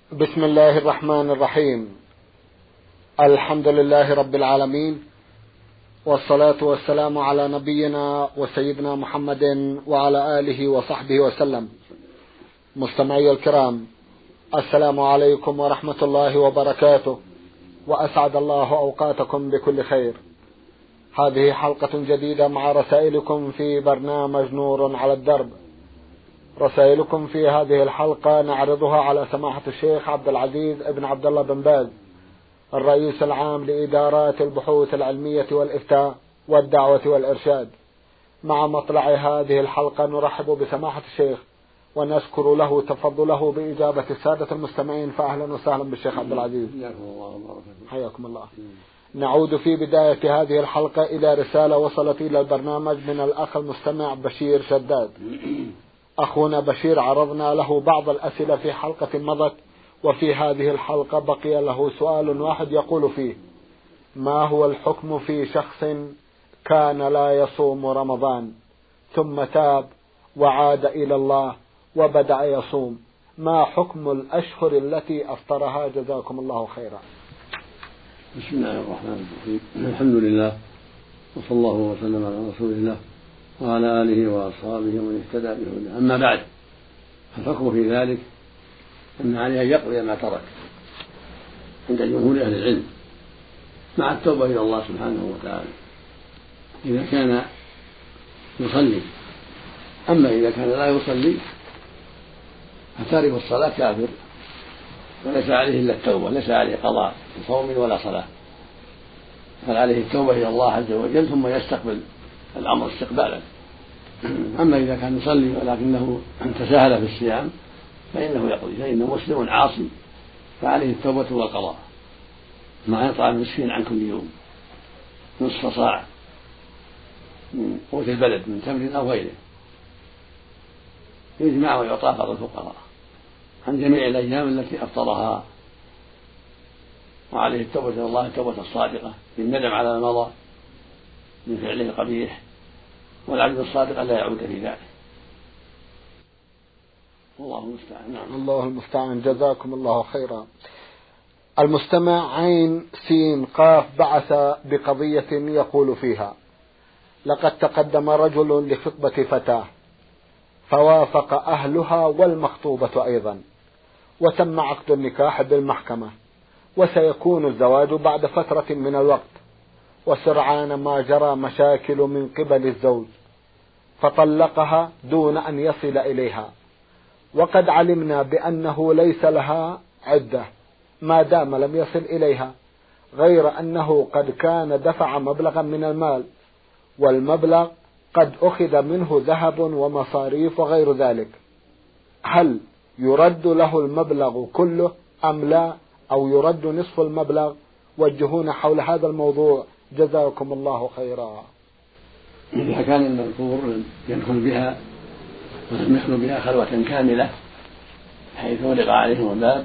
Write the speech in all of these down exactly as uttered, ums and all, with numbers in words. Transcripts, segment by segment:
بسم الله الرحمن الرحيم. الحمد لله رب العالمين، والصلاة والسلام على نبينا وسيدنا محمد وعلى آله وصحبه وسلم. مستمعي الكرام، السلام عليكم ورحمة الله وبركاته، وأسعد الله أوقاتكم بكل خير. هذه حلقة جديدة مع رسائلكم في برنامج نور على الدرب. رسائلكم في هذه الحلقة نعرضها على سماحة الشيخ عبد العزيز ابن عبد الله بن باز، الرئيس العام لإدارات البحوث العلمية والإفتاء والدعوة والإرشاد. مع مطلع هذه الحلقة نرحب بسماحة الشيخ ونشكر له تفضله بإجابة السادة المستمعين، فأهلا وسهلا بالشيخ عبد العزيز. حياكم الله. نعود في بداية هذه الحلقة إلى رسالة وصلت إلى البرنامج من الأخ المستمع بشير شداد. أخونا بشير عرضنا له بعض الأسئلة في حلقة مضت، وفي هذه الحلقة بقي له سؤال واحد يقول فيه: ما هو الحكم في شخص كان لا يصوم رمضان ثم تاب وعاد إلى الله وبدأ يصوم؟ ما حكم الأشهر التي أفطرها؟ جزاكم الله خيرا. بسم الله الرحمن الرحيم. الحمد لله، وصلى الله وسلم على رسول الله وعلى آله وأصحابه ومن اهتدى بهداه. أما بعد، الحكم في ذلك أن عليه أن يقضي ما ترك عند جمهور أهل العلم مع التوبة إلى الله سبحانه وتعالى إذا كان يصلي. أما إذا كان لا يصلي فتارك الصلاة كافر وليس عليه إلا التوبة، ليس عليه قضاء صوم ولا صلاة، بل عليه التوبة إلى الله عز وجل ثم يستقبل الأمر استقبالا. أما إذا كان يصلي ولكنه تساهل في الصيام فإنه يقضي، فإنه مسلم عاصي فعليه التوبة والقضاء مع يطعم المسكين عن كل يوم نصف صاع من قوت البلد من تمر أو غيره، يجمع ويعطى بعض الفقراء عن جميع الأيام التي أفطرها، وعليه التوبة إلى الله التوبة الصادقة بالندم على ما مضى من فعله القبيح، والعبد الصادق لا يعود في ذلك. الله المستعان. نعم. الله المستعان. جزاكم الله خيرا. المستمع عين سين قاف بعث بقضية يقول فيها: لقد تقدم رجل لخطبة فتاة فوافق أهلها والمخطوبة أيضا، وتم عقد النكاح بالمحكمة، وسيكون الزواج بعد فترة من الوقت، وسرعان ما جرى مشاكل من قبل الزوج فطلقها دون أن يصل إليها، وقد علمنا بأنه ليس لها عدة ما دام لم يصل إليها، غير أنه قد كان دفع مبلغا من المال، والمبلغ قد أخذ منه ذهب ومصاريف وغير ذلك. هل يرد له المبلغ كله أم لا، أو يرد نصف المبلغ؟ وجهونا حول هذا الموضوع جزاكم الله خيرا. إذا كان المذكور يدخل بها ولم يخلو بها خلوة كاملة حيث ولغ عليه الباب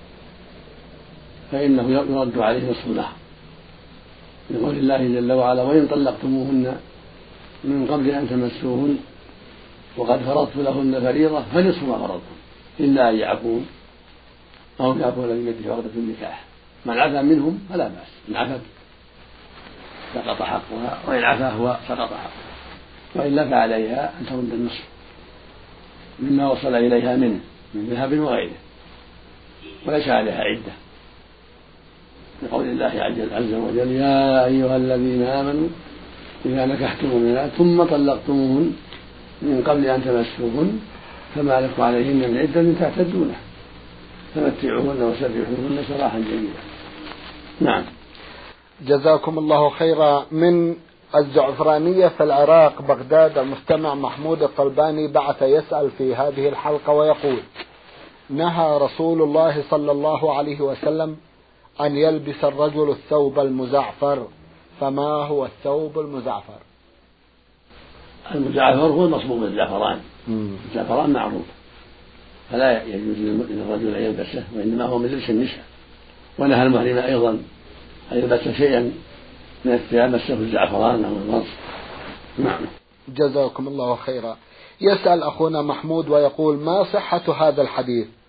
فإنه يرد عليه نصف المهر، لقول الله جل وعلا: وإن طلقتموهن من قبل أن تمسوهن وقد فرضت لهن فريضة فنصف ما فرضتم إلا أن يعفون أو يعفو الذي بيده عقدة النكاح. من عفا منهم فلا بأس، إن عفت سقط حقها، وإن عفا هو سقط حقها، وإلا فعليها أن ترد النصف مما وصل إليها منه من ذهب وغيره، وليس عليها عدة، لقول الله عز وجل: يا أيها الذين آمنوا إذا نكحتم المؤمنات ثم طلقتموهن من قبل أن تمسوهن فما لكم عليهن من عدة تعتدونها فمتعوهن وسرحوهن سراحا جميلا. نعم. جزاكم الله خيرا. من الزعفرانية في العراق بغداد، المستمع محمود الطلباني بعث يسأل في هذه الحلقة ويقول: نهى رسول الله صلى الله عليه وسلم أن يلبس الرجل الثوب المزعفر، فما هو الثوب المزعفر؟ المزعفر هو المصبوغ بالزعفران. الزعفران معروف، فلا يجوز للرجل أن يلبسه، وإنما هو من لبس النساء. ونهى المحرم أيضا أن يلبس شيئا من الثياب مسه الزعفران أو الغرس. نعم. جزاكم الله خيرا. يسأل أخونا محمود ويقول: ما صحة هذا الحديث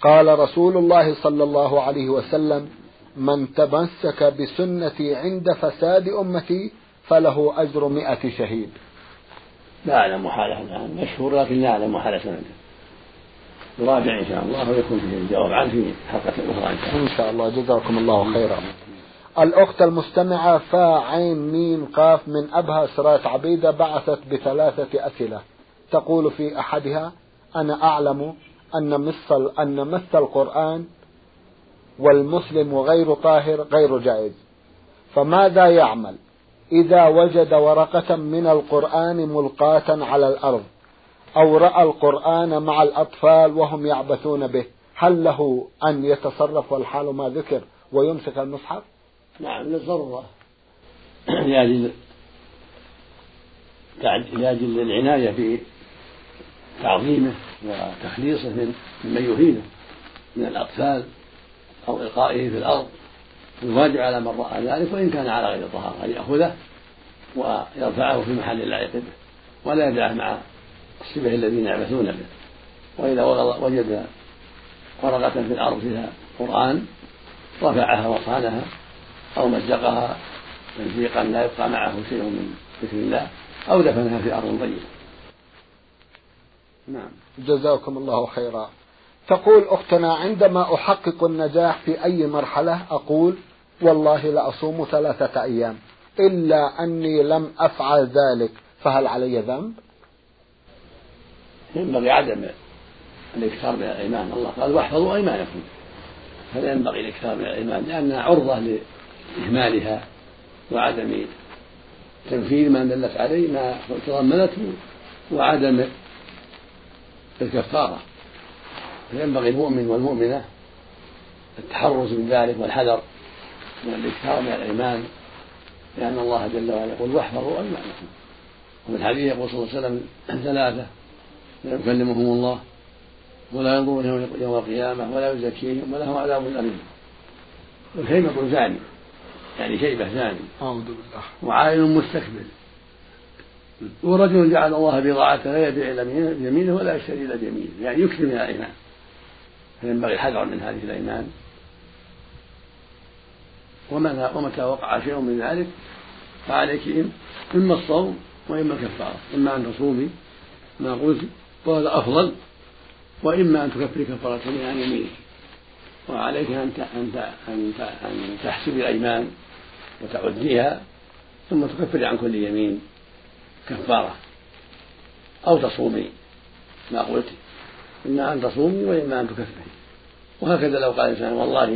قال رسول الله صلى الله عليه وسلم: من تمسك بسنتي عند فساد أمتي فله أجر مئة شهيد. لا أعلم حاله الآن مشهور، لكن لا أعلم حال سنده. يراجع إن شاء الله ويكون فيه الجواب عنه في حلقة أخرى إن شاء الله. جزاكم الله خيرا. الأخت المستمعة فا عين ميم قاف من أبها سرات عبيدة بعثت بثلاثة أسئلة، تقول في أحدها: أنا أعلم أن مس أن مس القرآن والمسلم غير طاهر غير جائز، فماذا يعمل إذا وجد ورقة من القرآن ملقاة على الأرض أو رأى القرآن مع الأطفال وهم يعبثون به؟ هل له أن يتصرف والحال ما ذكر ويمسك المصحف؟ نعم، للضرورة لأجل لأجل العناية بتعظيمه وتخليصه من من يهينه من الأطفال أو إلقائه في الأرض. الواجب على من رأى ذلك وإن كان على غير طهارة أن يأخذه ويرفعه في محل لا يقف ولا يدعه مع الشبه الذين يعبثون به. وإذا وجد ورقة في الأرض فيها قرآن رفعها وصانها أو مزقها تمزيقا لا يبقى معه شيء من ذكر الله أو دفنها في أرض طيبة. نعم، جزاكم الله خيرا. تقول أختنا: عندما أحقق النجاح في أي مرحلة أقول والله لأصوم ثلاثة أيام إلا أني لم أفعل ذلك، فهل علي ذنب؟ ينبغي عدم الإكثار من الأيمان. الله قال: واحفظوا أيمانكم، فلا ينبغي الإكثار من الأيمان لأنها عرضة لإهمالها وعدم تنفيذ ما دلت عليه ما تضمنته وعدم الكفارة. فينبغي المؤمن والمؤمنة التحرز من ذلك والحذر من الإكثار من الأيمان، لأن الله جل وعلا يقول: واحفظوا أيمانكم. وفي الحديث يقول صلى الله عليه وسلم: ثلاثة لا يكلمهم الله ولا ينظر يوم القيامة ولا يزكيهم ولهم عذاب أليم. والهيمة زاني يعني شيبة زاني، أعوذ بالله، وعائل مستكبر، ورجل جعل الله بضاعته لا يبيع إلا بيمينه ولا يشتري إلا بيمينه، يعني يكثر من الأيمان. فينبغي الحذر من هذه الأيمان. ومتى وقع شيء من ذلك فعليك إما الصوم وإما الكفارة، إما أن تصومي ما قلت وهذا أفضل، وإما أن تكفري كفارة عن يمينك. وعليك أن أن تحسبي الأيمان وتعديها ثم تكفري عن كل يمين كفارة، أو تصومي ما قلت، إما أن تصومي وإما أن تكفري. وهكذا لو قال الإنسان: والله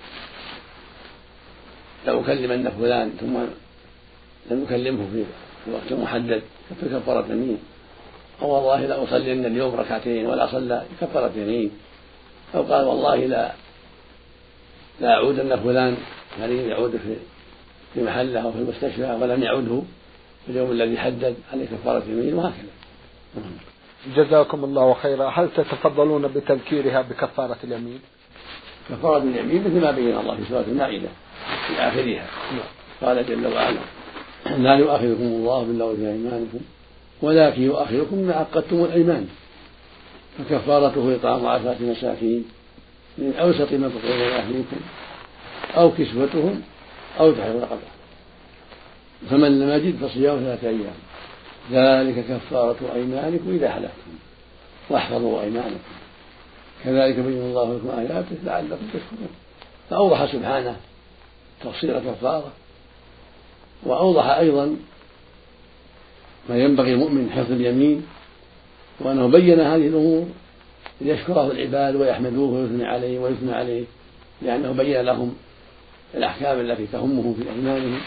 لأكلمن فلان ثم لم يكلمه في وقت محدد كفر كفارة يمين، أو والله لأصلين اليوم ركعتين ولا صلى كفارة يمين، أو قال والله لا لا أعودن فلان يعني يعود في في محله أو في المستشفى ولم يعوده في اليوم الذي حدد عليه كفارة يمين، وهكذا. جزاكم الله خيرا. هل تتفضلون بتذكيرها بكفارة اليمين؟ كفارة اليمين مثل ما بين الله في سورة المائدة في آخرها، قال جل وعلا: لا يؤاخذكم الله باللغو في أيمانكم ولكن يؤاخذكم بما عقدتم الأيمان، فكفارته إطعام عشرة مساكين من أوسط ما تطعمون أهليكم أو كسوتهم أو تحرير رقبة، فمن لم يجد فصيام ثلاثة أيام ذلك كفارة أيمانكم إذا حلفتم واحفظوا أيمانكم كذلك يبين الله لكم آياته لعلكم تشكرون. فأوضح سبحانه تفصيل كفارة، وأوضح أيضا ما ينبغي المؤمن حفظ اليمين، وأنه بين هذه الأمور ليشكره العباد ويحمدوه ويثني عليه ويثنى عليه، لأنه بين لهم الأحكام التي تهمهم في أيمانهم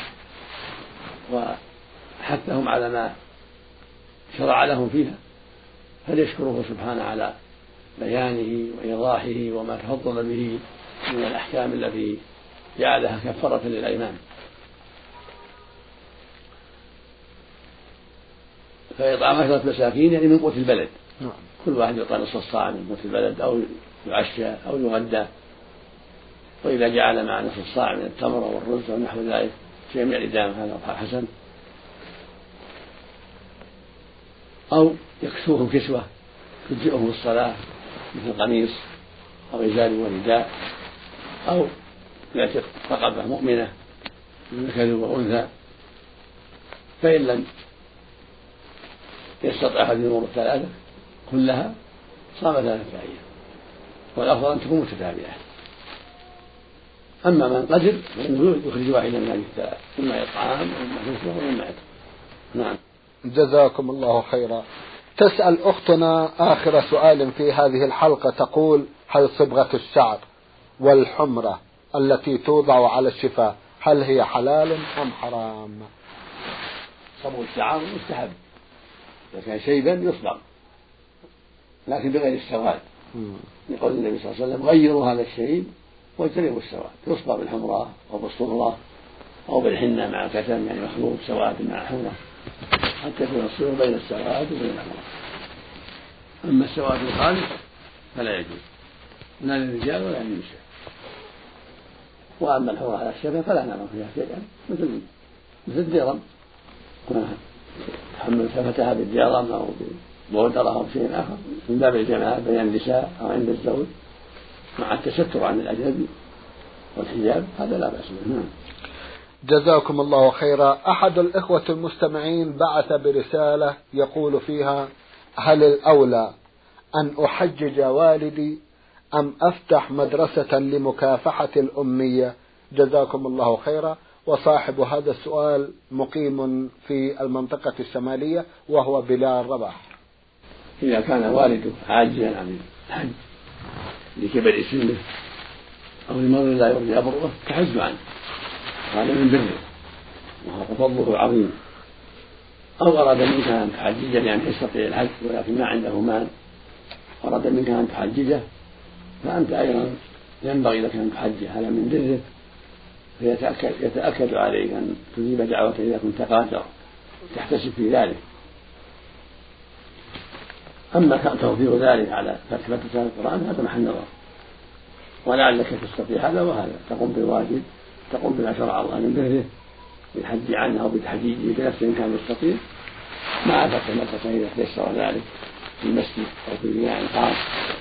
وحثهم على ما شرع لهم فيها، فليشكره سبحانه على بيانه وإيضاحه وما تفضل به من الأحكام التي جعلها كفارة للأيمان. فإطعام عشرة مساكين يعني من قوت البلد، كل واحد يعطى نصف الصاع من قوت البلد أو يعشى أو يغدى، وإذا جعل مع نصف الصاع من التمر والرز ونحو ذلك شيء من الإدام هذا حسن، أو يكسوهم كسوة تجزئهم الصلاة مثل قميص أو إزار ورداء أو يعتق رقبة مؤمنة من ذكر وأنثى، فإن لم يستطع هذه الأمور الثلاثة كلها صام ثلاثة أيام، والأفضل أن تكون متتابعة. أما من قدر فإنه يخرج واحدا من هذه الثلاث، إما إطعام وإما كسوة وإما عتق. نعم. جزاكم الله خيرا. تسأل أختنا آخر سؤال في هذه الحلقة، تقول: هل صبغة الشعر والحمرة التي توضع على الشفاه هل هي حلال أم حرام؟ صبغ الشعر مستحب، إذا كان شيبا يصبغ لكن بغير السواد، لقول النبي صلى الله عليه وسلم: غيروا هذا الشيب واجتنبوا السواد. يصبغ بالحمراء أو بالصفرة أو بالحنة مع كتم، يعني مخلوط سواد مع حمرة، حتى يكون الصبغ بين السواد وبين الحمراء. أما السواد الخالص فلا يجوز لا للرجال ولا للنساء. وأما الحمراء على الشفة فلا نرى فيها شيئا، مثل مثل الديرم، تحمل شفتها بالديرم أو بودرة أو شيء آخر من باب الجماعة بين النساء أو عند الزوج مع التستر عن الأجنبي والحجاب، هذا لا بأس به. نعم. جزاكم الله خيرا. أحد الإخوة المستمعين بعث برسالة يقول فيها: هل الأولى أن أحجج والدي أم أفتح مدرسة لمكافحة الأمية؟ جزاكم الله خيرا. وصاحب هذا السؤال مقيم في المنطقة الشمالية وهو بلال رباح. إذا كان والده عاجزا عن الحج لكبر سنه أو لمرض لا يرجى برؤه فحج عنه، هذا من بره وهذا فضله عظيم. أو أراد منك أن تحججه لأن يستطيع الحج ولكن ما عنده مال، أراد منك أن تحججه، فأنت أيضا ينبغي لك أن تحجه، هذا من بره، فيتأكد يتأكد عليك أن تجيب دعوته إذا كنت قادر تحتسب في ذلك. أما توفير ذلك على فتح فتح القرآن هذا محل نظر، ولعلك تستطيع هذا وهذا، تقوم بالواجب، تقوم بما شرع الله من بره بالحج عنه أو بالتحجيج بنفسه إن كان يستطيع، مع فتح المدرسة إذا تيسر ذلك في المسجد أو في بناء خاص.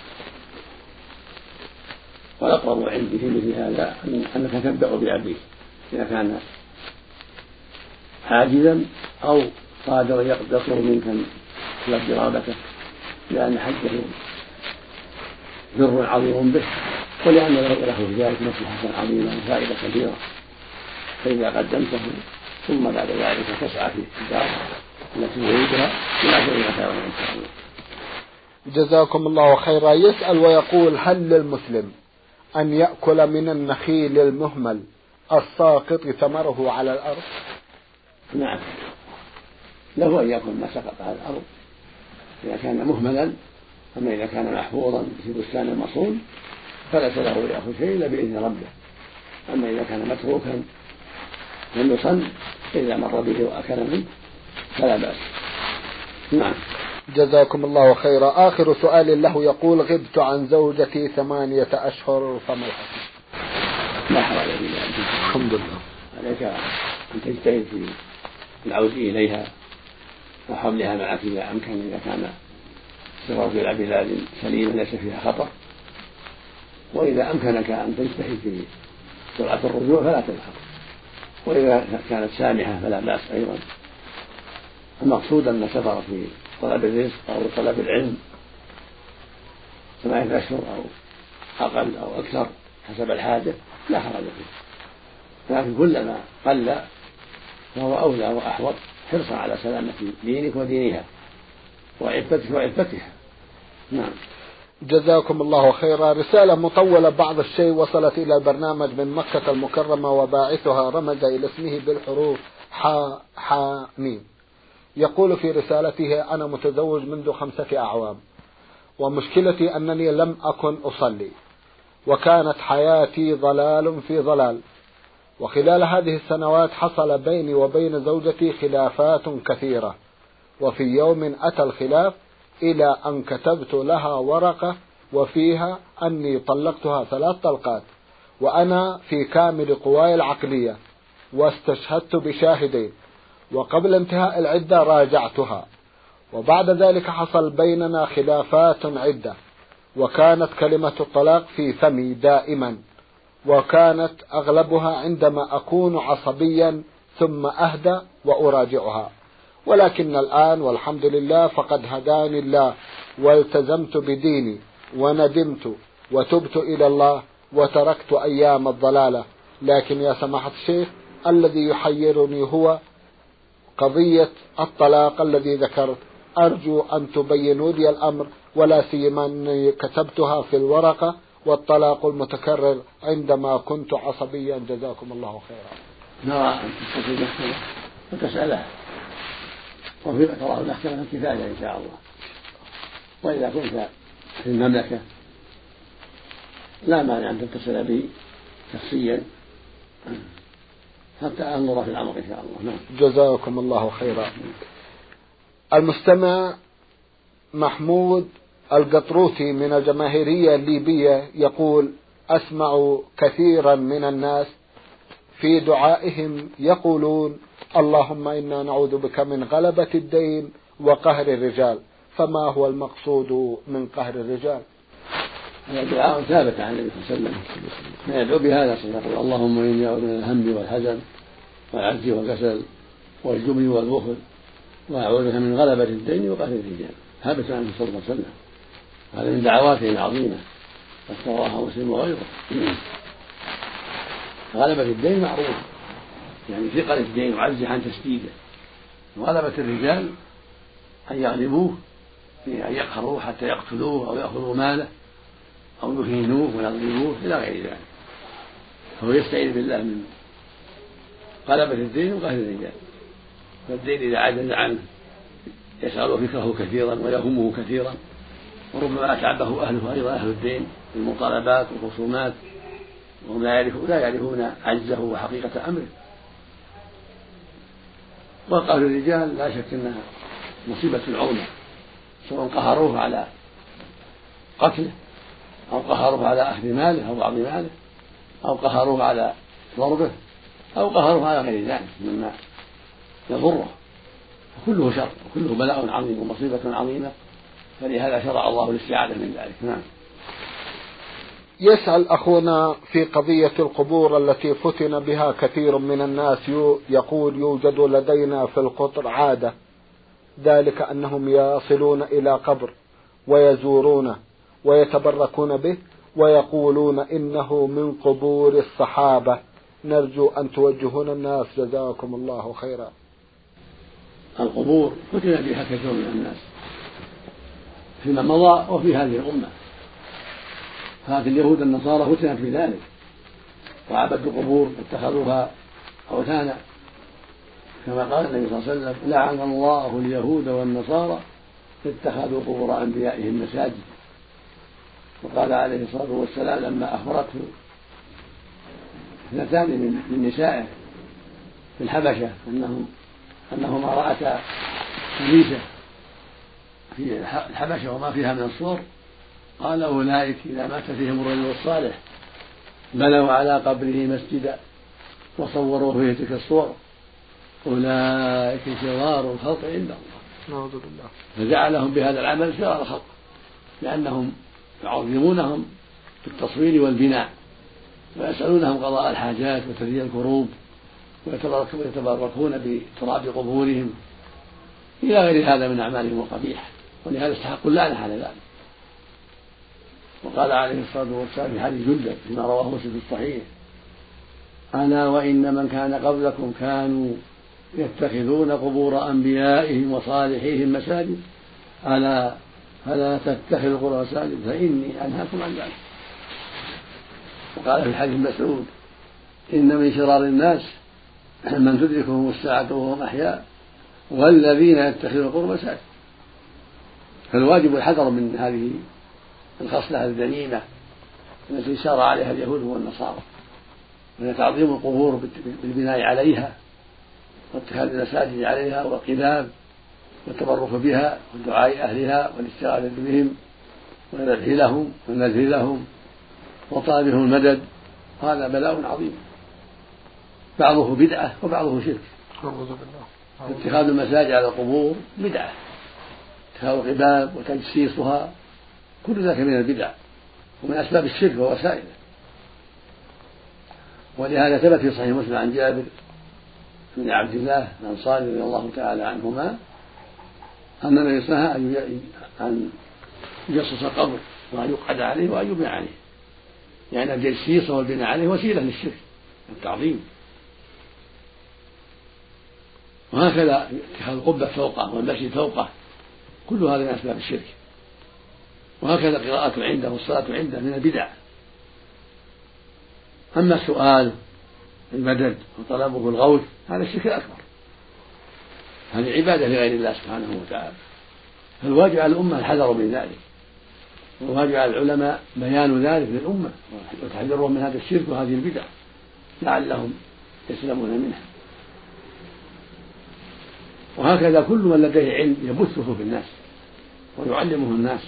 والأقرب عندي في مثل هذا أنك تبدأ بأبيك إذا كان عاجزا أو قادر يقدر منك أن تلبي رغبته، لأن حجه بر عظيم به، ولأن له في ذلك مصلحة عظيمة وفائدة كبيرة. فإذا قدمته ثم بعد ذلك تسعى في الدار التي يريدها لا شيء خيرا إن شاء الله. جزاكم الله خيرا. يسأل ويقول: هل للمسلم أن يأكل من النخيل المهمل الساقط ثمره على الأرض؟ نعم، له أن يأكل ما سقط على الأرض إذا كان مهملا. أما إذا كان محفوظا في بستان مصون فليس له يأكل شيء إلا بإذن ربه. أما إذا كان متروكا لم يصن إذا مر به وأكل منه فلا بأس. نعم. جزاكم الله خيرا. آخر سؤال له يقول: غبت عن زوجتي ثمانية أشهر فما الحكم؟ لا حرج في ذلك، الحمد لله. عليك أن تجتهد في العود إليها وحملها معك إذا أمكن، إذا كان سفرك إلى بلاد سليمة ليس فيها خطر. وإذا أمكنك أن تجتهد في سرعة الرجوع فلا تلحق، وإذا كانت سامحة فلا بأس أيضا. المقصود أن سفر في طلب الرزق أو طلب العلم ثمانية أشهر أو أقل أو أكثر حسب الحاجة لا حرج فيه، لكن كلما قل فهو أولى وأحوط حرصا على سلامة دينك ودينها وعفتك وعفتها. نعم. جزاكم الله خيرا. رسالة مطولة بعض الشيء وصلت إلى البرنامج من مكة المكرمة وباعثها رمز إلى اسمه بالحروف حا حا ميم. يقول في رسالته: أنا متزوج منذ خمسة أعوام، ومشكلتي أنني لم أكن أصلي، وكانت حياتي ضلال في ضلال، وخلال هذه السنوات حصل بيني وبين زوجتي خلافات كثيرة، وفي يوم أتى الخلاف إلى أن كتبت لها ورقة وفيها أني طلقتها ثلاث طلقات وأنا في كامل قواي العقلية، واستشهدت بشاهدين، وقبل انتهاء العدة راجعتها، وبعد ذلك حصل بيننا خلافات عدة، وكانت كلمة الطلاق في فمي دائما، وكانت أغلبها عندما أكون عصبيا ثم أهدى وأراجعها، ولكن الآن والحمد لله فقد هداني الله والتزمت بديني وندمت وتبت إلى الله وتركت أيام الضلالة. لكن يا سماحة الشيخ الذي يحيرني هو قضية الطلاق الذي ذكرت، أرجو أن تبينوا لي الأمر، ولا سيما أني كتبتها في الورقة والطلاق المتكرر عندما كنت عصبيا. جزاكم الله خيرا. نرى أن تستطيع المحكمة وتسألها، وفي تراه المحكمة كفاية إن شاء الله. وإذا كنت في المملكة لا مانع أن تتصل به شخصيا حتى أنظر في الأمر إن شاء الله. نعم. جزاكم الله خيرا. المستمع محمود القطروثي من الجماهيرية الليبية يقول: أسمع كثيرا من الناس في دعائهم يقولون: اللهم إنا نعوذ بك من غلبة الدين وقهر الرجال، فما هو المقصود من قهر الرجال؟ هذا دعاء ثابت عن النبي صلى الله عليه وسلم، ما يدعو بهذا صلى الله عليه وسلم: اللهم إني أعوذ من الهم والحزن والعجز والكسل والجبن والبخل وأعوذ بك من غلبة الدين وقهر الرجال. ثابت عنه صلى الله عليه وسلم، هذا من دعواته العظيمة واستواها مسلم وغيره. غلبة الدين معروف، يعني ثقل الدين وعجز عن تسديده. وغلبة الرجال أن يغلبوه في أن يقهروه حتى يقتلوه أو يأخذوا ماله أو يهينوه ويضربوه إلى غير ذلك. فهو يستعيذ بالله من غلبة الدين وقهر الرجال. فالدين إذا عجز عنه يشغل فكره كثيرا ويهمه كثيرا، وربما أتعبه أهله أيضا أهل الدين بالمطالبات والخصومات، وهم لا يعرفون عجزه وحقيقة أمره. وقهر الرجال لا شك أنها مصيبة عظمى، سواء قهروه على قتله أو قهروه على أخذ ماله أو بعض ماله أو قهروه على ضربه أو قهروه على غير ذلك مما يضره، كله شر وكله بلاء عظيم ومصيبة عظيمة، فلهذا شرع الله الاستعاذة من ذلك. نعم. يسأل أخونا في قضية القبور التي فتن بها كثير من الناس، يقول: يوجد لدينا في القطر عادة، ذلك أنهم يصلون إلى قبر ويزورونه ويتبركون به ويقولون إنه من قبور الصحابة، نرجو أن توجهون الناس جزاكم الله خيرا. القبور فتن بها كثير من الناس فيما مضى وفي هذه الأمة، فهذه اليهود النصارى فتنت في ذلك وعبدوا القبور واتخذوها أوثانا، كما قال النبي صلى الله عليه وسلم: لعن الله اليهود والنصارى اتخذوا قبور أنبيائهم مساجد. وقال عليه الصلاة والسلام لما أخبرته اثنتان من نسائه في الحبشة أنهم أنهما رأتا كنيسة في الحبشة وما فيها من الصور، قال: أولئك إذا مات فيهم الرجل الصالح بنوا على قبره مسجدا وصوروا فيه تلك الصور، أولئك شرار الخلق عند الله. نعوذ بالله. فجعلهم بهذا العمل شرار الخلق، لأنهم يعظمونهم بالتصوير والبناء ويسألونهم قضاء الحاجات وتفريج الكروب ويتبركون بتراب قبورهم إلى غير هذا من أعمالهم القبيحة، ولهذا استحقوا اللعنة على ذلك. وقال عليه الصلاة والسلام في حديث جندب فيما رواه مسلم في الصحيح: ألا وإن من كان قبلكم كانوا يتخذون قبور أنبيائهم وصالحيهم مساجد، ألا فلا تتخذوا القبور مساجد فإني أنهاكم عن ذلك. وقال في حديث مسعود: إن من شرار الناس من تدركهم الساعة وهم أحياء والذين يتخذون القبور مساجد. فالواجب الحذر من هذه الخصلة الذميمة التي سار عليها اليهود والنصارى، من تعظيم القبور بالبناء عليها واتخاذ المساجد عليها والقباب والتبرك بها والدعاء أهلها والاستغاثة بهم والذبح لهم والنذر لهم وطالبهم المدد. هذا بلاء عظيم، بعضه بدعة وبعضه شرك. اتخاذ المساجد على القبور بدعة، اتخاذ القباب وتجسيسها كل ذلك من البدع ومن أسباب الشرك ووسائله. ولهذا ثبت في صحيح مسلم عن جابر بن عبد الله الأنصاري رضي الله تعالى عنهما أن النبي صلى الله عليه وسلم أن يجصص القبر وأن يقعد عليه وأن يبنى عليه، يعني التجسيس والبناء عليه وسيلة للشرك والتعظيم. وهكذا اتخاذ القبة فوقه والمشي فوقه كل هذا من أسباب الشرك. وهكذا القراءة عنده والصلاة عنده من البدع. أما السؤال المدد وطلبه الغوث هذا الشرك الأكبر، هذه عبادة لغير الله سبحانه وتعالى، فالواجب على الأمة الحذر من ذلك، والواجب على العلماء بيان ذلك للأمة وتحذيرهم من هذا الشرك وهذه البدع لعلهم يسلمون منها. وهكذا كل من لديه علم يبثه في الناس ويعلمه الناس.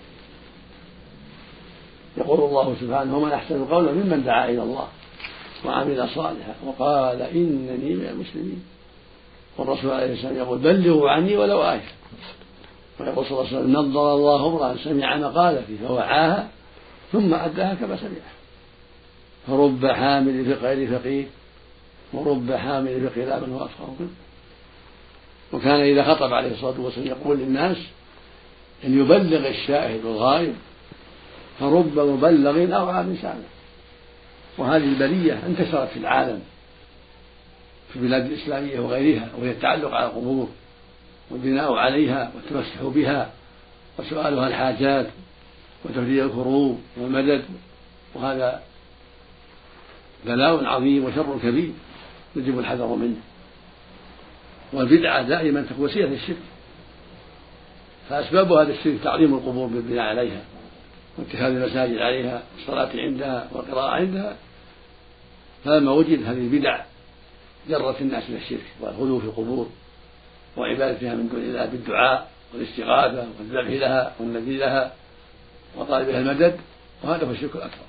يقول الله سبحانه: ومن أحسن قولا ممن دعا إلى الله وعمل صالحا وقال إنني من المسلمين. والرسول عليه السلام يقول: بلغوا عني ولو آية. ويقول صلى الله عليه وسلم: نضر الله امرأ سمع مقالتي فوعاها ثم أداها كما سمعها. فرب حامل في غير فقيه ورب حامل في لا من هو أفقه منه. وكان إذا خطب عليه الصلاة والسلام يقول للناس: إن يبلغ الشاهد الغائب فرب مبلغ أوعى من سامع. وهذه البلية انتشرت في العالم في البلاد الإسلامية وغيرها، وهي التعلق على القبور والبناء عليها والتمسح بها وسؤالها الحاجات وتفريج الكروب والمدد، وهذا بلاء عظيم وشر كبير يجب الحذر منه. والبدعة دائما تكون وسيلة للشرك، فأسباب هذا الشرك تعظيم القبور بالبناء عليها واتخاذ المساجد عليها والصلاة عندها والقراءة عندها. فلما وجد هذه البدع جرت الناس إلى الشرك والغلو في القبور وعبادتها من دون الله بالدعاء والاستغاثة والذبح لها والنذر لها وطالب لها المدد، وهذا هو الشرك الأكبر.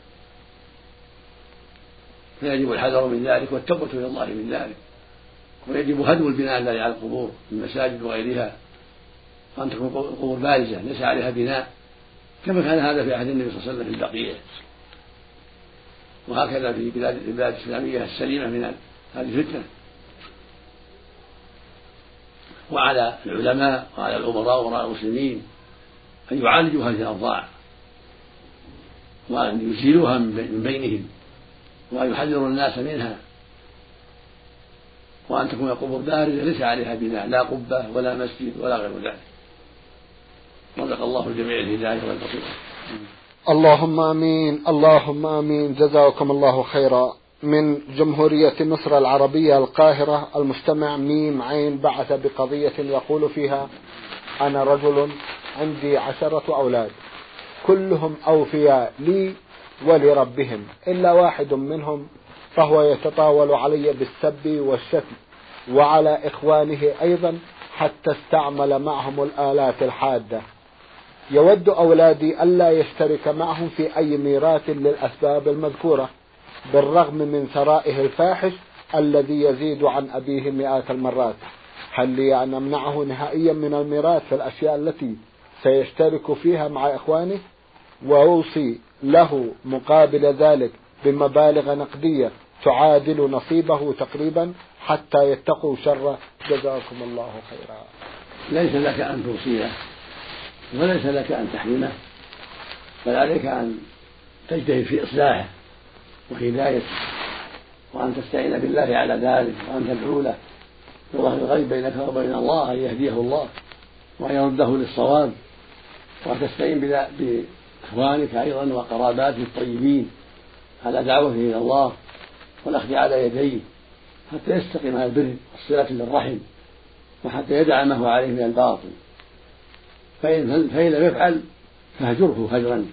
فيجب الحذر من ذلك والتوبة إلى الله من ذلك، ويجب هدم البناء الذي على القبور من المساجد وغيرها، وأن تكون القبور بارزة ليس عليها بناء، كما كان هذا في عهد النبي صلى الله عليه وسلم في البقيع. وهكذا في بلاد البلاد الإسلامية السليمة من هذه الفتنة. وعلى العلماء وعلى الأمراء وراء المسلمين أن يعالجوا هذه الأوضاع وأن يزيلوها من بينهم وأن يحذروا الناس منها، وأن تكون القبور بارزة ليس عليها بناء لا قبة ولا مسجد ولا غير ذلك. رزق الله الجميع الهداية والبصيرة. اللهم آمين اللهم آمين. جزاكم الله خيرا. من جمهورية مصر العربية القاهرة المستمع ميم عين بعث بقضية يقول فيها: أنا رجل عندي عشرة أولاد كلهم أوفياء لي ولربهم إلا واحد منهم فهو يتطاول علي بالسب والشتم وعلى إخوانه أيضا حتى استعمل معهم الآلات الحادة. يود أولادي ألا يشترك معهم في أي ميراث للأسباب المذكورة بالرغم من ثرائه الفاحش الذي يزيد عن أبيه مئات المرات. هل لي أن أمنعه نهائيا من الميراث في الأشياء التي سيشترك فيها مع إخوانه، وأوصي له مقابل ذلك بمبالغ نقدية تعادل نصيبه تقريبا حتى يتقوا شره؟ جزاكم الله خيرا. ليس لك أن توصيه وليس لك أن تحرمه، بل عليك أن تجتهد في إصلاحه وهدايته، وأن تستعين بالله على ذلك، وأن تدعو له بظهر الغيب بينك وبين الله أن يهديه الله وأن يرده للصواب، وأن تستعين بإخوانك أيضا وقراباته الطيبين على دعوته إلى الله والأخذ على يديه حتى يستقيم على البر والصلة للرحم، وحتى يدع ما هو عليه من الباطل. فإن, فإن لم يفعل فهجره هجرا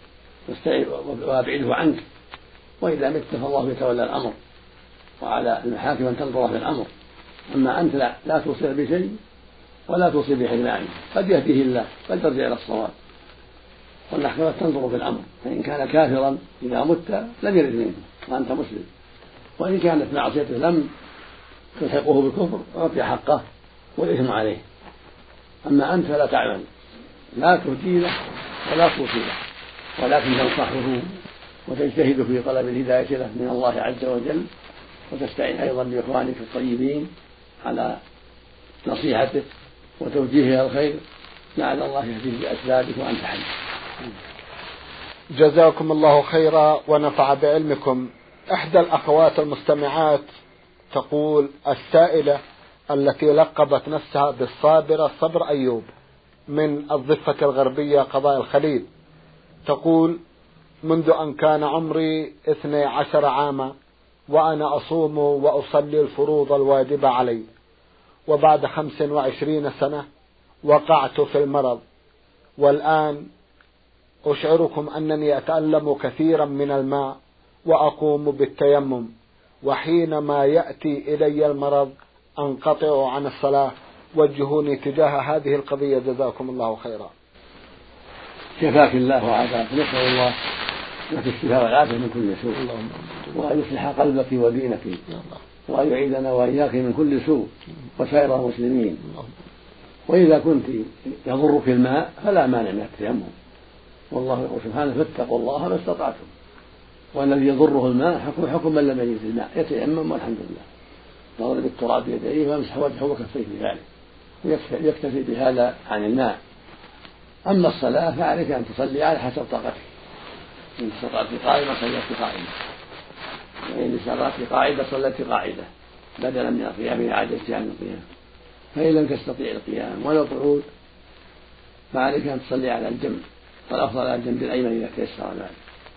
وابعده عنك، وإذا مت فالله يتولى الأمر وعلى المحاكم أن تنظر في الأمر. أما أنت لا, لا توصي بشيء ولا توصي بحرمانه، قد يهديه الله بل ترجع إلى الصواب، والمحكمة تنظر في الأمر، فإن كان كافرا إذا مت لم يرد منه وأنت مسلم، وإن كانت معصيته لم تلحقه بالكفر أعطي حقه والإثم عليه. أما أنت لا تعمل، لا تهدي له ولا توصله، ولكن تنصحه وتجتهد في طلب الهداية له من الله عز وجل، وتستعين أيضا بإخوانك الطيبين على نصيحته وتوجيهه الخير، لعل الله يهديه بأسبابك وأنت حي. جزاكم الله خيرا ونفع بعلمكم. إحدى الأخوات المستمعات تقول: السائلة التي لقبت نفسها بالصابرة صبر أيوب من الضفة الغربية قضاء الخليل، تقول: منذ أن كان عمري اثني عشر عاما وأنا أصوم وأصلي الفروض الواجبة علي، وبعد خمس وعشرين سنة وقعت في المرض، والآن أشعركم أنني أتألم كثيرا من الماء وأقوم بالتيمم، وحينما يأتي إلي المرض أنقطع عن الصلاة، وجهوني تجاه هذه القضية جزاكم الله خيرا. شفاك الله وعافاك، نسأل الله لك الشفاء والعافية من كل سوء، وأن يصلح قلبك ودينك، وأن يعيدنا وإياك من كل سوء وسائر المسلمين. وإذا كنت يضرك الماء فلا مانع من التيمم، والله يقول سبحانه: فاتقوا الله ما استطعتم. والذي يضره الماء حكم حكم من لم يجد الماء، يتيمم والحمد لله، يضرب التراب بيديه ويمسح وجهه وكفيه بذلك، ويكتفي بهذا عن الماء. أما الصلاة فعليك أن تصلي على حسب طاقتك، إن استطعت قائمة صليت قائمة، وإن استطعت قاعدة صليت قاعدة بدلا من القيام إذا عجزت عن القيام. فإن لم تستطيع القيام ولا القعود فعليك أن تصلي على الجنب، والأفضل على الجنب الأيمن إذا تيسر ذلك.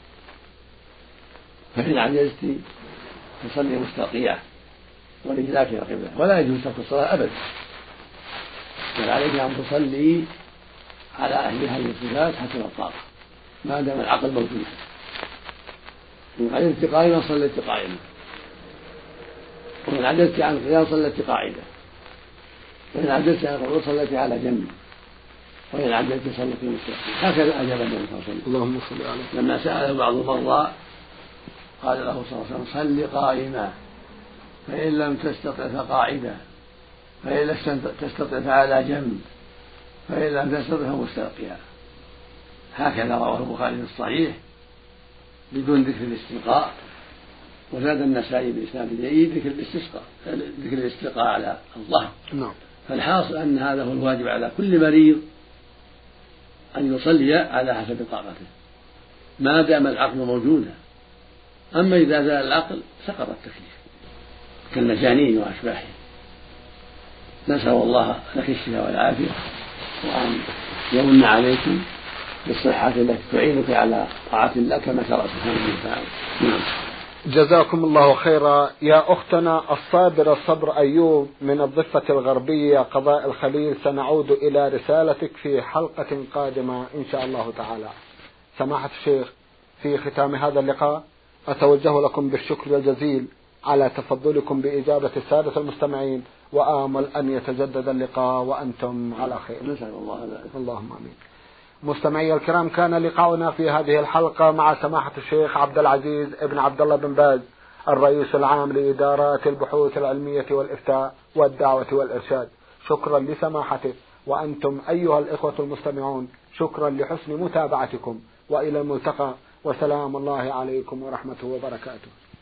فإن عجزت تصلي مستلقية ورجلاك إلى القبلة، ولا يجوز ترك الصلاة أبدا، بل عليك أن تصلي على أهل هذه الصفات حسب الطاقة ما دام العقل موجود. إن عجزت قائما صليت قائما، وإن عجزت عن القيام صليت قاعدة، وإن عجزت عن القعود صليت على جنب، وإن عجزت صليت مستقيم. هكذا أجاب النبي صلى الله عليه وسلم. اللهم صل عليه. لما سأله بعض المرضى قال له صلى الله عليه وسلم: صل قائما، فإن لم تستطع فقاعدا، فإن لم تستطع فعلى جنب، فإن لم تستطع فمستلقيا. هكذا رواه البخاري في الصحيح بدون ذكر الاستلقاء، وزاد النسائي بإسناد جيد ذكر الاستسقاء، ذكر الاستلقاء على الظهر. نعم. فالحاصل أن هذا هو الواجب على كل مريض، أن يصلي على حسب طاقته ما دام العقل موجودا. أما إذا زال العقل سقط التكليف كالمجانين وأشباهه. نسأل الله لك الشفاء والعافية، وأن يمن عليكم بالصحة التي تعينك على طاعة الله كما شرع سبحانه وتعالى. نعم. جزاكم الله خيرا. يا أختنا الصابرة صبر أيوب من الضفة الغربية قضاء الخليل، سنعود إلى رسالتك في حلقة قادمة إن شاء الله تعالى. سماحة الشيخ، في ختام هذا اللقاء أتوجه لكم بالشكر الجزيل على تفضلكم بإجابة السادة المستمعين، وآمل أن يتجدد اللقاء وأنتم على خير. نسأل الله ذلك. اللهم آمين. مستمعي الكرام، كان لقاؤنا في هذه الحلقة مع سماحة الشيخ عبد العزيز ابن عبد الله بن باز، الرئيس العام لإدارات البحوث العلمية والإفتاء والدعوة والإرشاد. شكرا لسماحته، وأنتم أيها الإخوة المستمعون شكرا لحسن متابعتكم، وإلى الملتقى، وسلام الله عليكم ورحمته وبركاته.